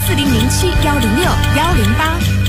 4007-106-108。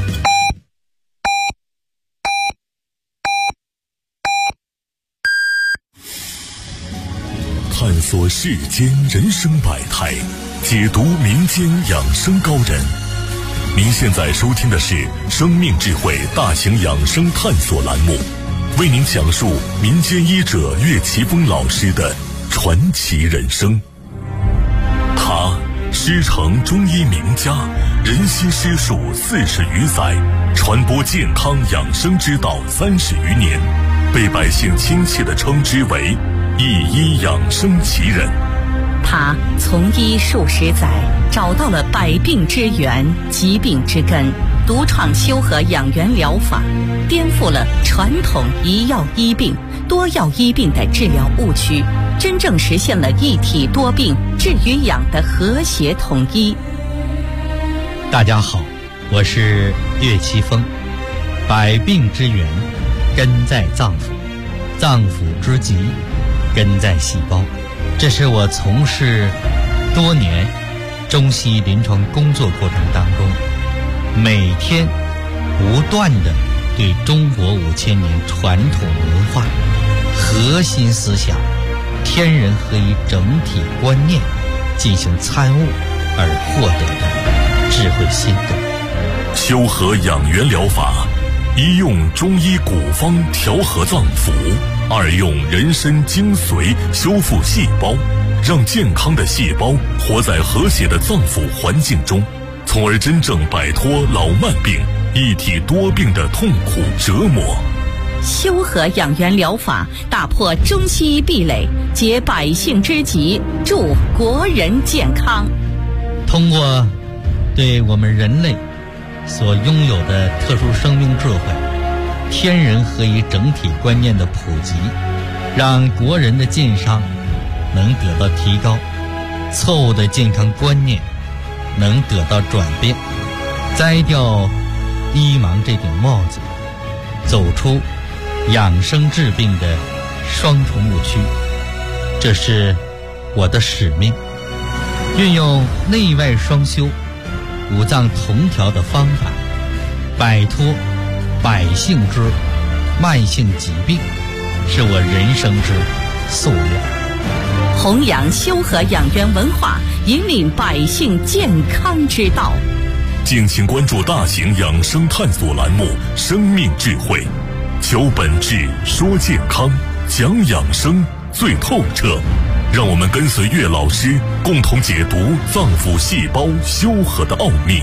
探索世间人生百态，解读民间养生高人。您现在收听的是生命智慧大型养生探索栏目，为您讲述民间医者岳奇峰老师的传奇人生。他师承中医名家，人心师术40余载，传播健康养生之道30余年，被百姓亲切地称之为一医养生奇人。 他从医数十载，找到了百病之源、疾病之根，独创修和养元疗法，颠覆了传统一药医病、多药医病的治疗误区，真正实现了一体多病治与养的和谐统一。 大家好，我是岳奇峰。百病之源根在脏腑，脏腑之疾根在细胞。这是我从事多年中西医临床工作过程当中，每天不断的对中国5000年传统文化核心思想天人合一整体观念进行参悟而获得的智慧心得。 修和养元疗法，一用中医古方调和脏腑，二用人参精髓修复细胞，让健康的细胞活在和谐的脏腑环境中，从而真正摆脱老慢病、一体多病的痛苦折磨。 修和养元疗法打破中西医壁垒，解百姓之急，助国人健康。 通过对我们人类所拥有的特殊生命智慧、天人合一整体观念的普及，让国人的健康能得到提高，错误的健康观念能得到转变，摘掉医盲这顶帽子，走出养生治病的双重误区。这是我的使命，运用内外双修、五脏同调的方法，摆脱百姓之慢性疾病，是我人生之夙愿。 弘扬修和养元文化，引领百姓健康之道。 敬请关注大型养生探索栏目《生命智慧》，求本质，说健康，讲养生最透彻。让我们跟随岳老师，共同解读脏腑细胞修和的奥秘。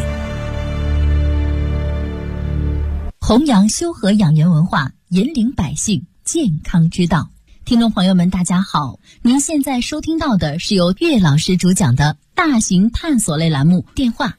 弘扬修和养元文化，引领百姓健康之道。听众朋友们大家好，您现在收听到的是由岳老师主讲的大型探索类栏目，电话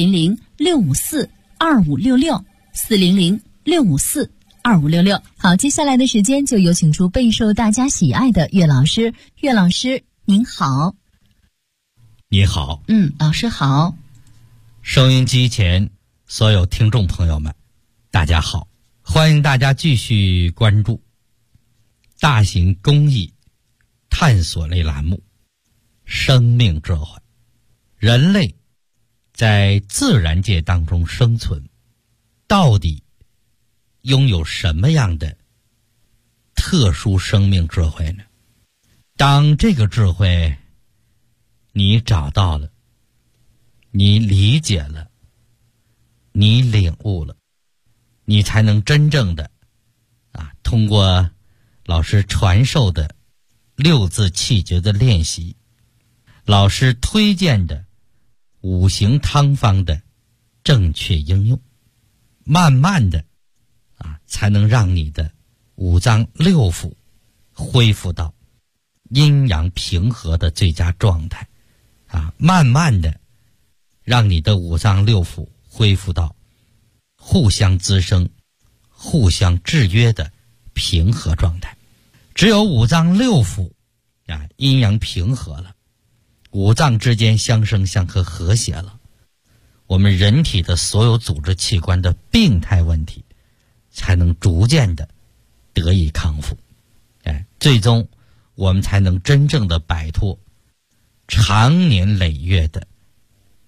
400-654-2566，400-654-2566。好，接下来的时间就有请出备受大家喜爱的岳老师。岳老师您好。 你好。 老师好。 收音机前所有听众朋友们大家好，欢迎大家继续关注大型公益探索类栏目《生命智慧》。人类在自然界当中生存，到底拥有什么样的特殊生命智慧呢？当这个智慧你找到了，你理解了，你领悟了，你才能真正的通过老师传授的6字气诀的练习，老师推荐的5行汤方的正确应用，慢慢的才能让你的五脏六腑恢复到阴阳平和的最佳状态，慢慢的让你的五脏六腑恢复到互相滋生、互相制约的平和状态。只有五脏六腑阴阳平和了，五脏之间相生相克和谐了，我们人体的所有组织器官的病态问题才能逐渐的得以康复，最终我们才能真正的摆脱长年累月的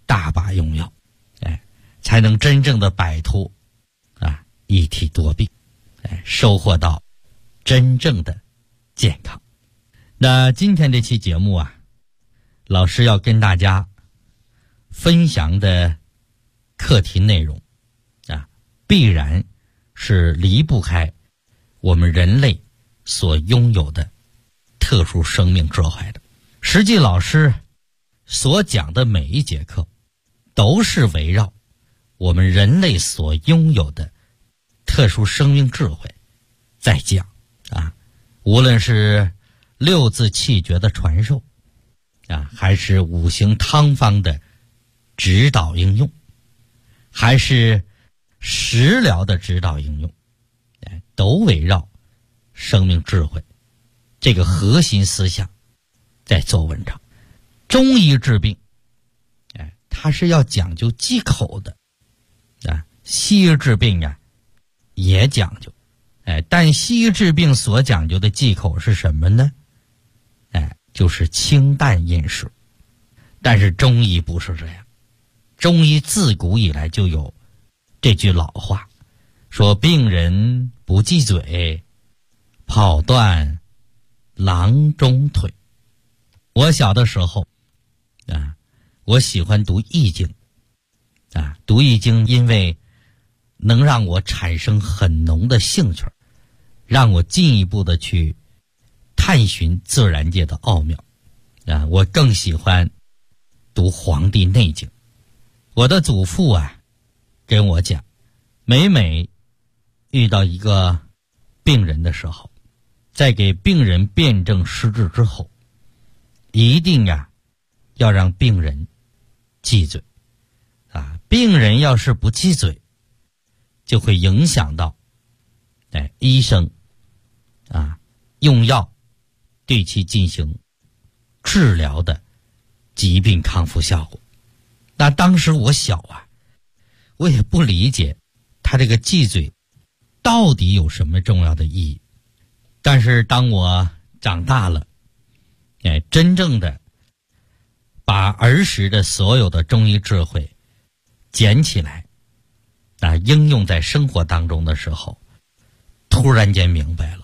大把用药，才能真正的摆脱一体多病，收获到真正的健康。那今天这期节目老师要跟大家分享的课题内容必然是离不开我们人类所拥有的特殊生命智慧的。实际老师所讲的每一节课都是围绕我们人类所拥有的特殊生命智慧在讲无论是六字气诀的传授还是五行汤方的指导应用，还是食疗的指导应用，都围绕生命智慧这个核心思想在做文章。中医治病它是要讲究忌口的西医治病也讲究，但西医治病所讲究的忌口是什么呢？就是清淡饮食。但是中医不是这样，中医自古以来就有这句老话，说病人不忌嘴，跑断郎中腿。我小的时候我喜欢读易经读易经因为能让我产生很浓的兴趣，让我进一步的去探寻自然界的奥妙我更喜欢读《黄帝内经》。我的祖父跟我讲，每遇到一个病人的时候，在给病人辩证施治之后，一定要让病人忌嘴病人要是不忌嘴，就会影响到医生用药对其进行治疗的疾病康复效果。那当时我小我也不理解他这个忌嘴到底有什么重要的意义。但是当我长大了真正的把儿时的所有的中医智慧捡起来应用在生活当中的时候，突然间明白了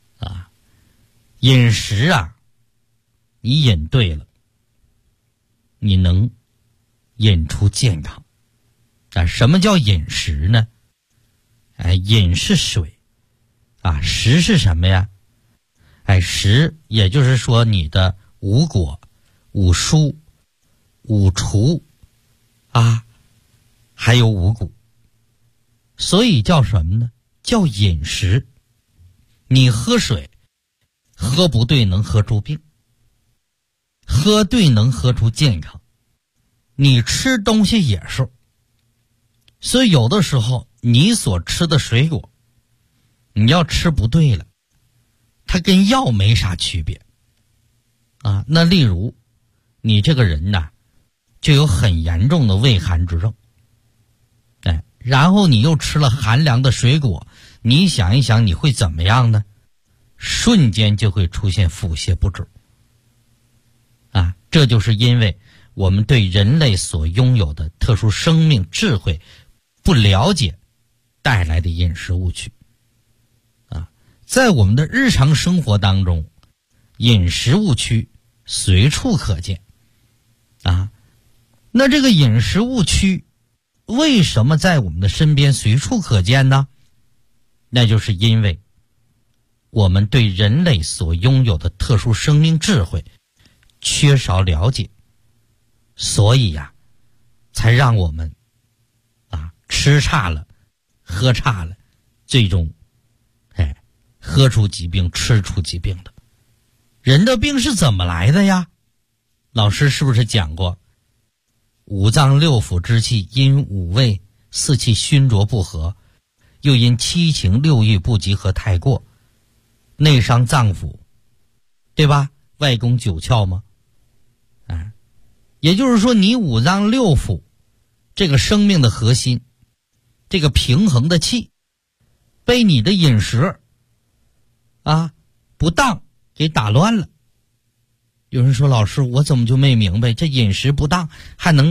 饮食你饮对了，你能饮出健康什么叫饮食呢？饮是水食是什么呀？食也就是说你的五果、五蔬、五畜还有五谷，所以叫什么呢？叫饮食。你喝水喝不对能喝出病，喝对能喝出健康，你吃东西也是。所以有的时候你所吃的水果，你要吃不对了，它跟药没啥区别那例如你这个人就有很严重的胃寒之症然后你又吃了寒凉的水果，你想一想你会怎么样呢？瞬间就会出现腹泻不止这就是因为我们对人类所拥有的特殊生命智慧不了解带来的饮食误区在我们的日常生活当中，饮食误区随处可见那这个饮食误区为什么在我们的身边随处可见呢？那就是因为我们对人类所拥有的特殊生命智慧缺少了解，所以才让我们吃差了，喝差了，最终喝出疾病，吃出疾病的。人的病是怎么来的呀？老师是不是讲过，五脏六腑之气因五味四气熏浊不和，又因七情六欲不集合太过，内伤脏腑，对吧？外攻九窍吗？也就是说你五脏六腑这个生命的核心，这个平衡的气被你的饮食不当给打乱了。有人说，老师我怎么就没明白，这饮食不当还能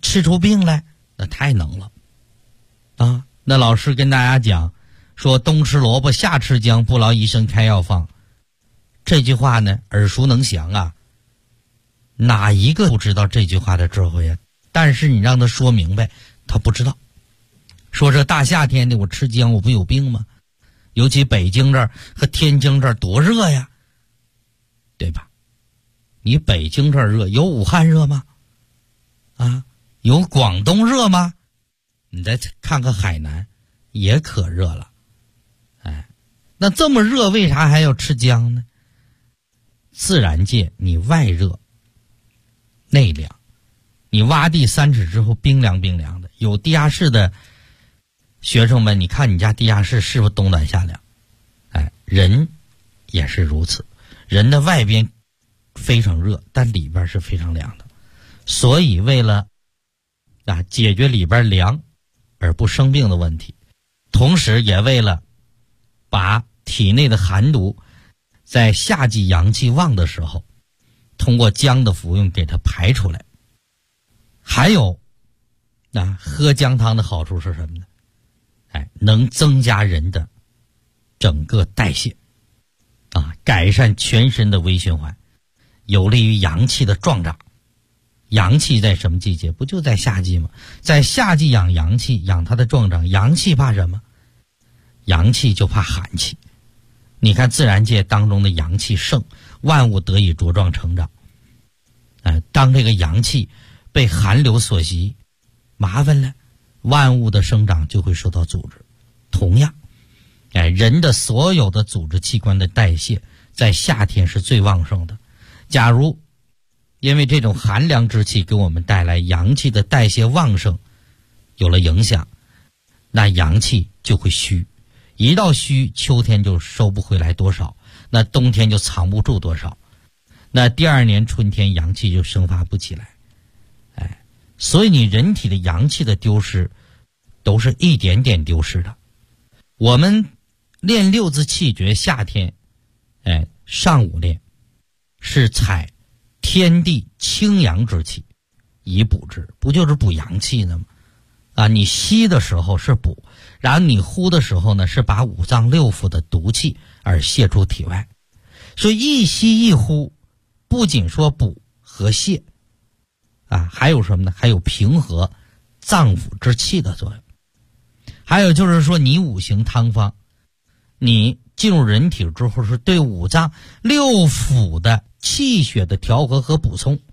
吃出病来，那太能了啊！那老师跟大家讲说，冬吃萝卜夏吃姜，不劳医生开药方，这句话呢耳熟能详啊，哪一个不知道这句话的智慧啊？但是你让他说明白，他不知道。说这大夏天的我吃姜我不有病吗？尤其北京这儿和天津这儿多热呀，对吧？你北京这儿热，有武汉热吗？啊，有广东热吗？你再看看海南，也可热了。哎，那这么热，为啥还要吃姜呢？自然界你外热内凉，你挖地3尺之后冰凉冰凉的。有地下室的学生们，你看你家地下室是不是冬暖夏凉？哎，人也是如此，人的外边非常热，但里边是非常凉的。所以为了解决里边凉而不生病的问题，同时也为了把体内的寒毒在夏季阳气旺的时候通过姜的服用给它排出来。还有喝姜汤的好处是什么呢？能增加人的整个代谢改善全身的微循环，有利于阳气的壮长。阳气在什么季节？不就在夏季吗？在夏季养阳气，养它的壮长。阳气怕什么？阳气就怕寒气。你看自然界当中的阳气盛，万物得以茁壮成长。当这个阳气被寒流所袭，麻烦了，万物的生长就会受到阻止。同样，人的所有的组织器官的代谢在夏天是最旺盛的。假如因为这种寒凉之气给我们带来阳气的代谢旺盛有了影响，那阳气就会虚，一到虚，秋天就收不回来多少，那冬天就藏不住多少，那第2年春天阳气就生发不起来。所以你人体的阳气的丢失都是一点点丢失的。我们练6字气诀，夏天上午练是采天地清阳之气以补之，不就是补阳气呢吗？你吸的时候是补，然后你呼的时候呢是把5脏6腑的毒气而泄出体外。所以一吸一呼不仅说补和泄还有什么呢？还有平和脏腑之气的作用。还有就是说，你5行汤方，你进入人体之后是对5脏6腑的气血的调和和补充。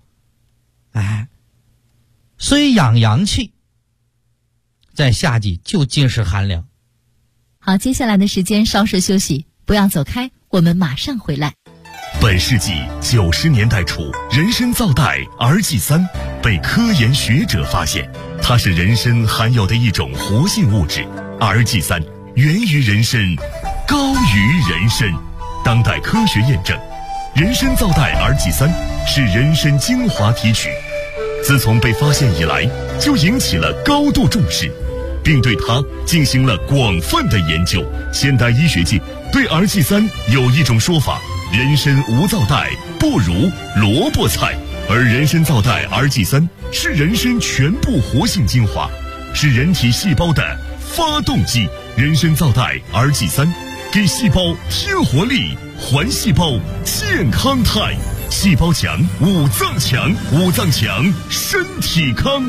所以养阳气在夏季就尽是寒凉。 好，接下来的时间稍事休息，不要走开，我们马上回来。 本世纪90年代初，人参皂苷 RG3 被科研学者发现，它是人参含有的一种活性物质。RG3 源于人参，高于人参。当代科学验证，人参皂苷 RG3 是人参精华提取，自从被发现以来，就引起了高度重视，并对它进行了广泛的研究。现代医学界对 RG3 有一种说法：人参无皂苷，不如萝卜菜。而人参皂苷 RG3 是人参全部活性精华，是人体细胞的发动机。人参皂苷 RG3 给细胞添活力，还细胞健康态。细胞强，五脏强，五脏强，身体康。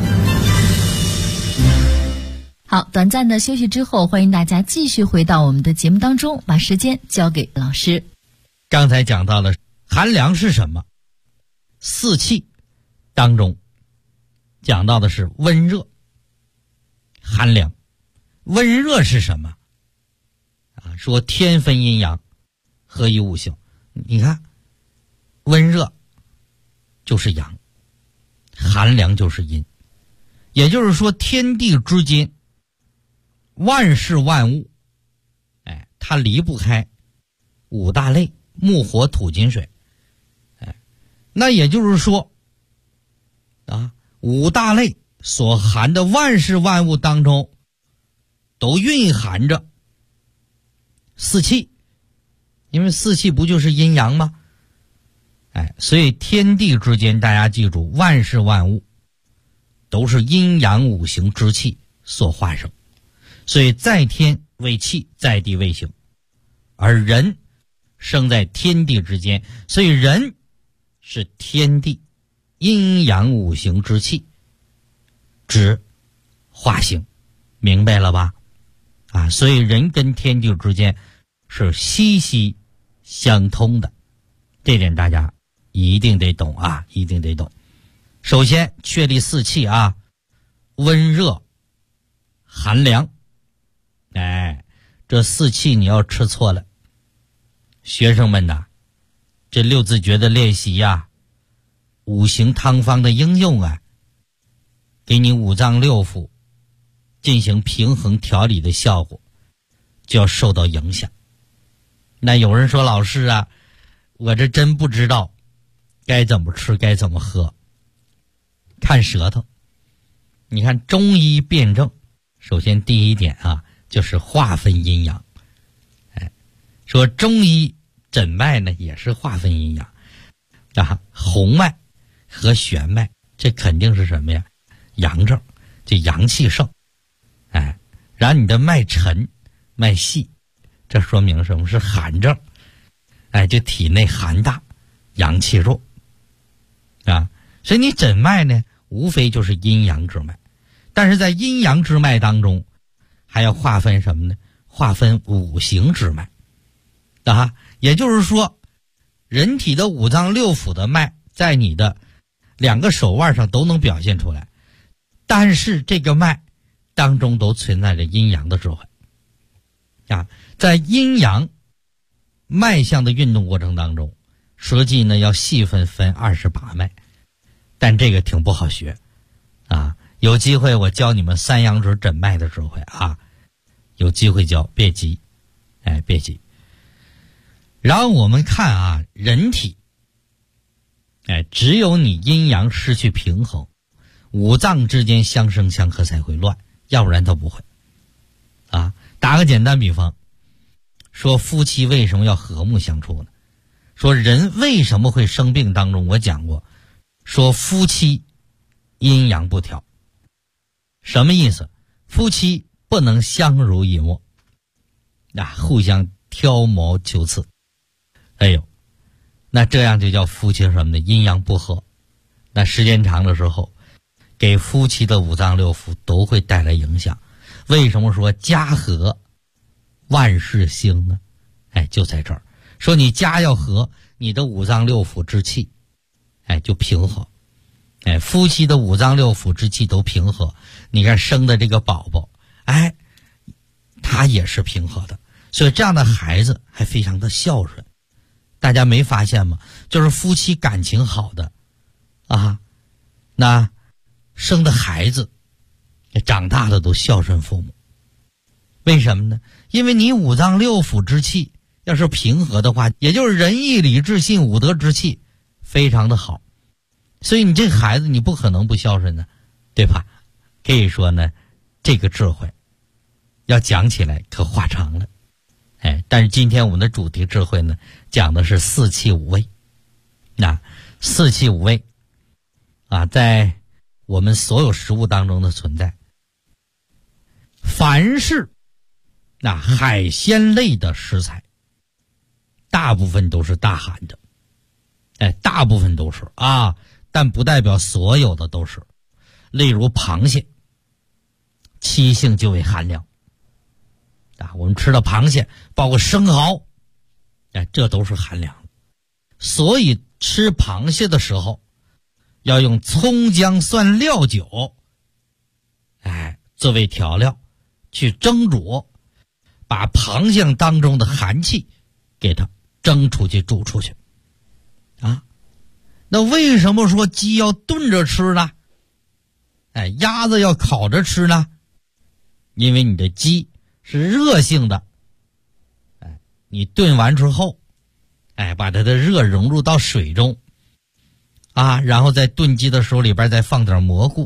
好，短暂的休息之后，欢迎大家继续回到我们的节目当中，把时间交给老师。 刚才讲到了寒凉是什么，4气当中讲到的是温热寒凉。温热是什么说天分阴阳，合一五行。你看温热就是阳，寒凉就是阴。也就是说天地之间万事万物它离不开5大类：木火土金水。那也就是说5大类所含的万事万物当中都蕴含着4气，因为4气不就是阴阳吗？所以天地之间大家记住，万事万物都是阴阳五行之气所化生，所以在天为气，在地为形，而人生在天地之间，所以人是天地阴阳五行之气之化形，明白了吧？所以人跟天地之间是息息相通的，这点大家一定得懂啊，一定得懂。首先确立四气啊，温热寒凉，这四气你要吃错了。学生们呐，这六字诀的练习呀，五行汤方的应用啊，给你五脏六腑进行平衡调理的效果就要受到影响。那有人说，老师啊，我这真不知道该怎么吃该怎么喝。看舌头，你看中医辨证，首先第一点啊，就是划分阴阳。说中医诊脉呢也是划分阴阳红脉和玄脉，这肯定是什么呀？阳症，这阳气盛。然后你的脉沉脉细，这说明什么？是寒症。就体内寒大，阳气弱所以你诊脉呢无非就是阴阳之脉，但是在阴阳之脉当中还要划分什么呢？划分五行之脉也就是说，人体的五脏六腑的脉在你的两个手腕上都能表现出来，但是这个脉当中都存在着阴阳的智慧在阴阳脉象的运动过程当中，实际呢要细分28脉，但这个挺不好学有机会我教你们三阳指诊脉的智慧有机会教，别急别急。然后我们看人体只有你阴阳失去平衡，五脏之间相生相克才会乱，要不然它不会打个简单比方，说夫妻为什么要和睦相处呢？说人为什么会生病当中我讲过，说夫妻阴阳不调，什么意思？夫妻不能相濡以沫互相挑毛求疵，那这样就叫夫妻什么呢？阴阳不和。那时间长的时候，给夫妻的五脏六腑都会带来影响。为什么说家和万事兴呢？就在这儿，说你家要和，你的五脏六腑之气就平和。夫妻的五脏六腑之气都平和，你看生的这个宝宝他也是平和的，所以这样的孩子还非常的孝顺。大家没发现吗？就是夫妻感情好的那生的孩子长大的都孝顺父母。为什么呢？因为你五脏六腑之气要是平和的话，也就是仁义礼智信五德之气非常的好，所以你这孩子你不可能不孝顺的，对吧？可以说呢，这个智慧要讲起来可话长了。但是今天我们的主题智慧呢，讲的是四气五味。四气五味在我们所有食物当中的存在，凡是海鲜类的食材，大部分都是大寒的。大部分都是但不代表所有的都是。例如螃蟹，七性就为寒凉我们吃的螃蟹包括生蚝这都是寒凉的。所以吃螃蟹的时候要用葱姜蒜料酒作为调料去蒸煮，把螃蟹当中的寒气给它蒸出去煮出去那为什么说鸡要炖着吃呢？鸭子要烤着吃呢？因为你的鸡是热性的，你炖完之后把它的热融入到水中然后在炖鸡的时候里边再放点蘑菇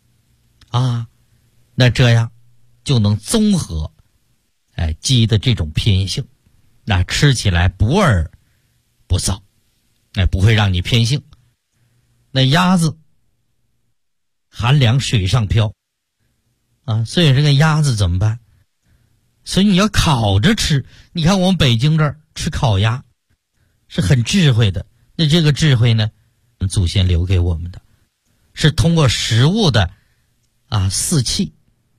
那这样就能综合鸡的这种偏性，那吃起来不味不燥不会让你偏性。那鸭子寒凉水上漂啊，所以这个鸭子怎么办？所以你要烤着吃。你看我们北京这儿吃烤鸭是很智慧的，那这个智慧呢，祖先留给我们的，是通过食物的四气，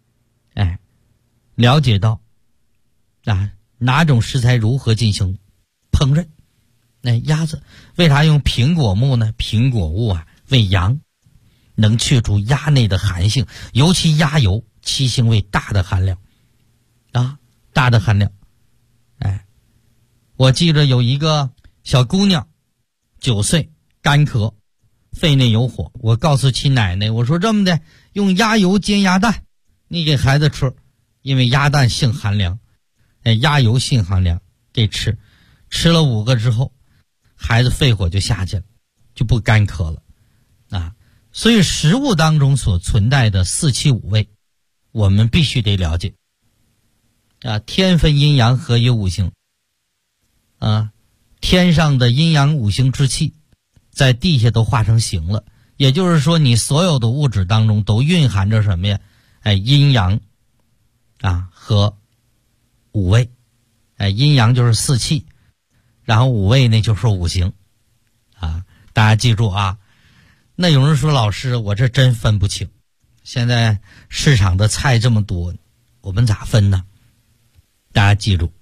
了解到哪种食材如何进行烹饪。那鸭子为啥用苹果木呢？苹果物为阳，能去除鸭内的寒性，尤其鸭油七星为大的寒凉大的寒凉。我记着有一个小姑娘9岁，干咳，肺内有火，我告诉其奶奶，我说这么的，用鸭油煎鸭蛋，你给孩子吃，因为鸭蛋性寒凉，鸭油性寒凉，给吃了5个之后，孩子肺火就下去了，就不干咳了所以食物当中所存在的4气5味，我们必须得了解天分阴阳，合于五行天上的阴阳五行之气在地下都化成形了，也就是说你所有的物质当中都蕴含着什么呀？阴阳和五味。阴阳就是4气，然后五味呢就是五行大家记住那有人说老师，我这真分不清，现在市场的菜这么多，我们咋分呢？大家记住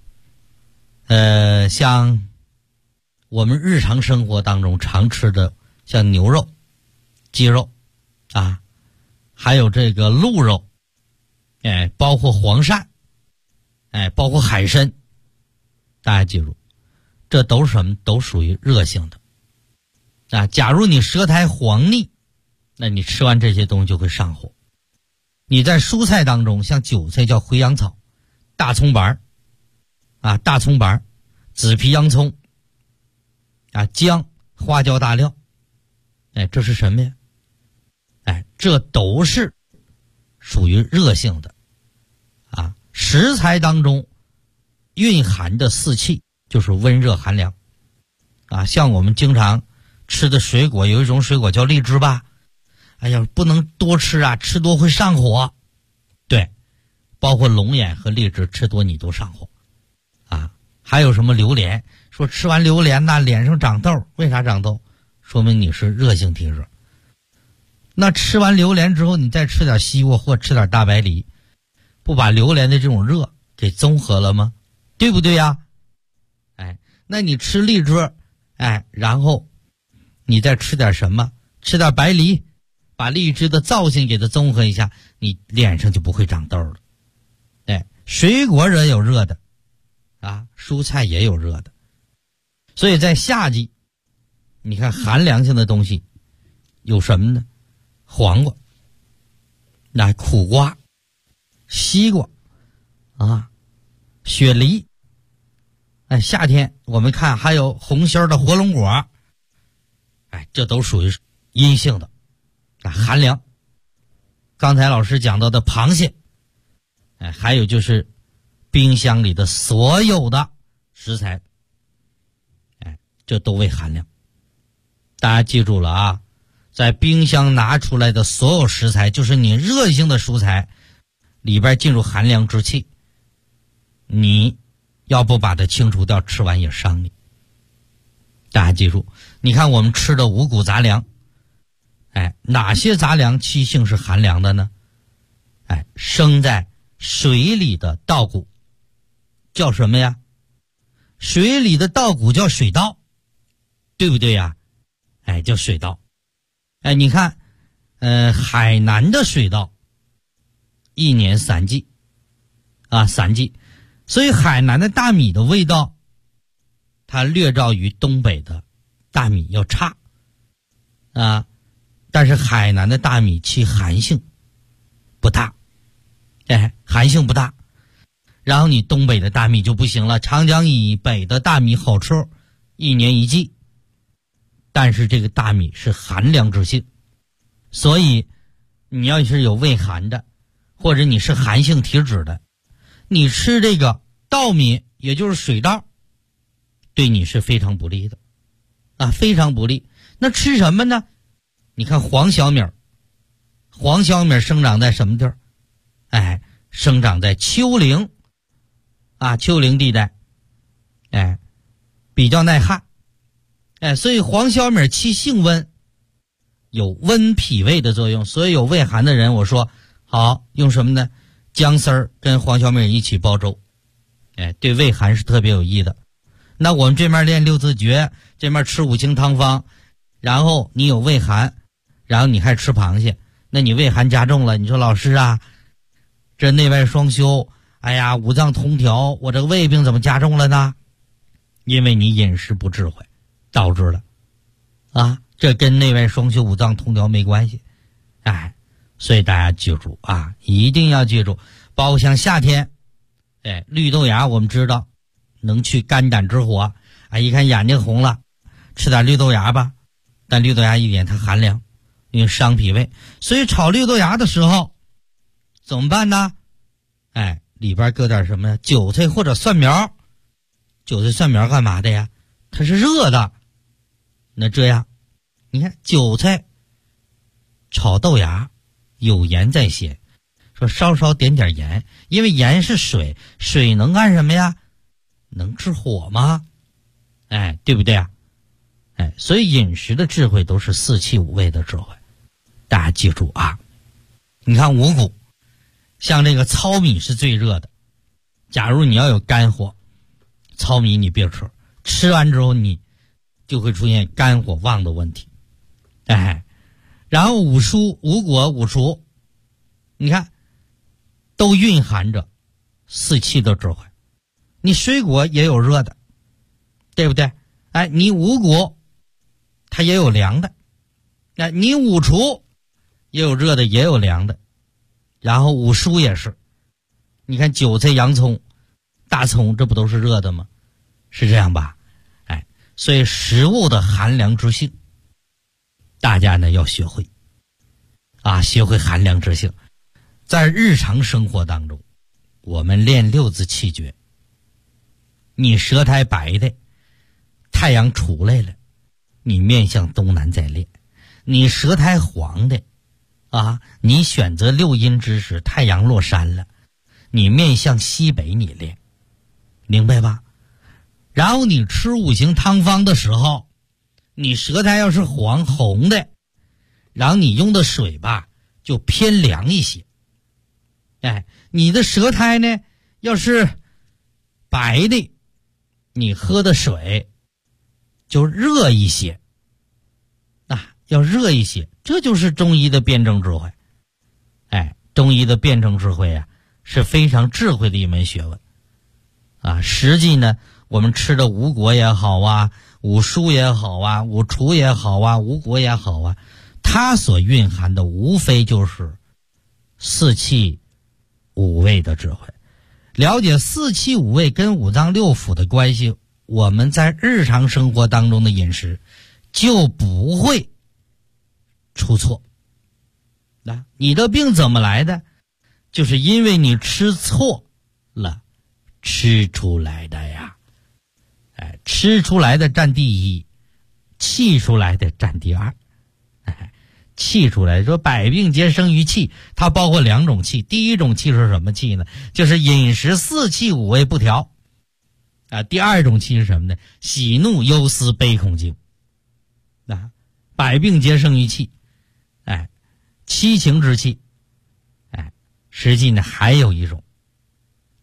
像我们日常生活当中常吃的，像牛肉、鸡肉还有这个鹿肉，包括黄鳝，包括海参，大家记住，这都是什么？都属于热性的假如你舌苔黄腻，那你吃完这些东西就会上火。你在蔬菜当中，像韭菜叫回阳草，大葱白大葱白，紫皮洋葱姜、花椒、大料，这是什么呀？这都是属于热性的食材当中蕴含的4气就是温热寒凉像我们经常吃的水果，有一种水果叫荔枝吧，不能多吃吃多会上火。对，包括龙眼和荔枝吃多你都上火还有什么榴莲，说吃完榴莲脸上长痘，为啥长痘？说明你是热性体质。那吃完榴莲之后，你再吃点西瓜或吃点大白梨，不把榴莲的这种热给综合了吗？对不对呀？那你吃荔枝，然后你再吃点什么？吃点白梨，把荔枝的造性给它综合一下，你脸上就不会长痘了。水果也有热的蔬菜也有热的，所以在夏季，你看寒凉性的东西有什么呢？黄瓜、苦瓜、西瓜雪梨，夏天我们看还有红心的火龙果，这都属于阴性的寒凉。刚才老师讲到的螃蟹，还有就是冰箱里的所有的食材，这都为寒凉。大家记住了在冰箱拿出来的所有食材，就是你热性的蔬菜里边进入寒凉之气，你要不把它清除掉，吃完也伤你。大家记住，你看我们吃的五谷杂粮，哪些杂粮气性是寒凉的呢？生在水里的稻谷叫什么呀？水里的稻谷叫水稻，对不对呀？叫水稻。你看海南的水稻1年3季3季，所以海南的大米的味道它略照于东北的大米要差但是海南的大米其寒性不大，寒性不大。然后你东北的大米就不行了，长江以北的大米好吃，1年1季，但是这个大米是寒凉之性，所以你要是有胃寒的，或者你是寒性体质的，你吃这个稻米，也就是水稻，对你是非常不利的非常不利。那吃什么呢？你看黄小米黄小米生长在什么地儿？生长在丘陵丘陵地带，比较耐旱，所以黄小米其性温，有温脾胃的作用。所以有胃寒的人，我说好用什么呢？姜丝儿跟黄小米一起煲粥，对胃寒是特别有益的。那我们这面练六字诀，这面吃五行汤方，然后你有胃寒，然后你还吃螃蟹，那你胃寒加重了，你说老师啊，这内外双修，五脏通调，我这个胃病怎么加重了呢？因为你饮食不智慧导致了这跟内外双修五脏通调没关系。所以大家记住一定要记住，包括像夏天绿豆芽我们知道能去肝胆之火一看眼睛红了，吃点绿豆芽吧。但绿豆芽一点它寒凉，因为伤脾胃，所以炒绿豆芽的时候怎么办呢？里边搁点什么呀？韭菜或者蒜苗。韭菜蒜苗干嘛的呀？它是热的。那这样你看韭菜炒豆芽有盐在先，说稍稍点点盐，因为盐是水，水能干什么呀？能治火吗？对不对啊？所以饮食的智慧都是四气五味的智慧，大家记住你看五谷，像这个糙米是最热的，假如你要有肝火，糙米你别吃，吃完之后你就会出现肝火旺的问题。然后五蔬五果五蔬，你看都蕴含着四气的智慧。你水果也有热的，对不对？你五谷它也有凉的，你五畜也有热的也有凉的，然后五蔬也是，你看韭菜洋葱大葱这不都是热的吗？是这样吧？所以食物的寒凉之性大家呢要学会学会寒凉之性。在日常生活当中我们练六字气诀，你舌苔白的太阳出来了，你面向东南再练；你舌苔黄的你选择六阴之时太阳落山了，你面向西北你练，明白吧？然后你吃五行汤方的时候，你舌苔要是黄红的，然后你用的水吧就偏凉一些。你的舌苔呢要是白的，你喝的水就热一些，要热一些，这就是中医的辩证智慧。中医的辩证智慧是非常智慧的一门学问实际呢我们吃的五果也好五蔬也好五畜也好五果也好它所蕴含的无非就是四气五味的智慧。了解四气五味跟五脏六腑的关系，我们在日常生活当中的饮食就不会出错。你的病怎么来的？就是因为你吃错了吃出来的呀。吃出来的占第一，气出来的占第二。气出来说百病皆生于气，它包括两种气。第一种气是什么气呢？就是饮食四气五味不调第二种气是什么呢？喜怒忧思悲恐惊百病皆生于气七情之气实际呢还有一种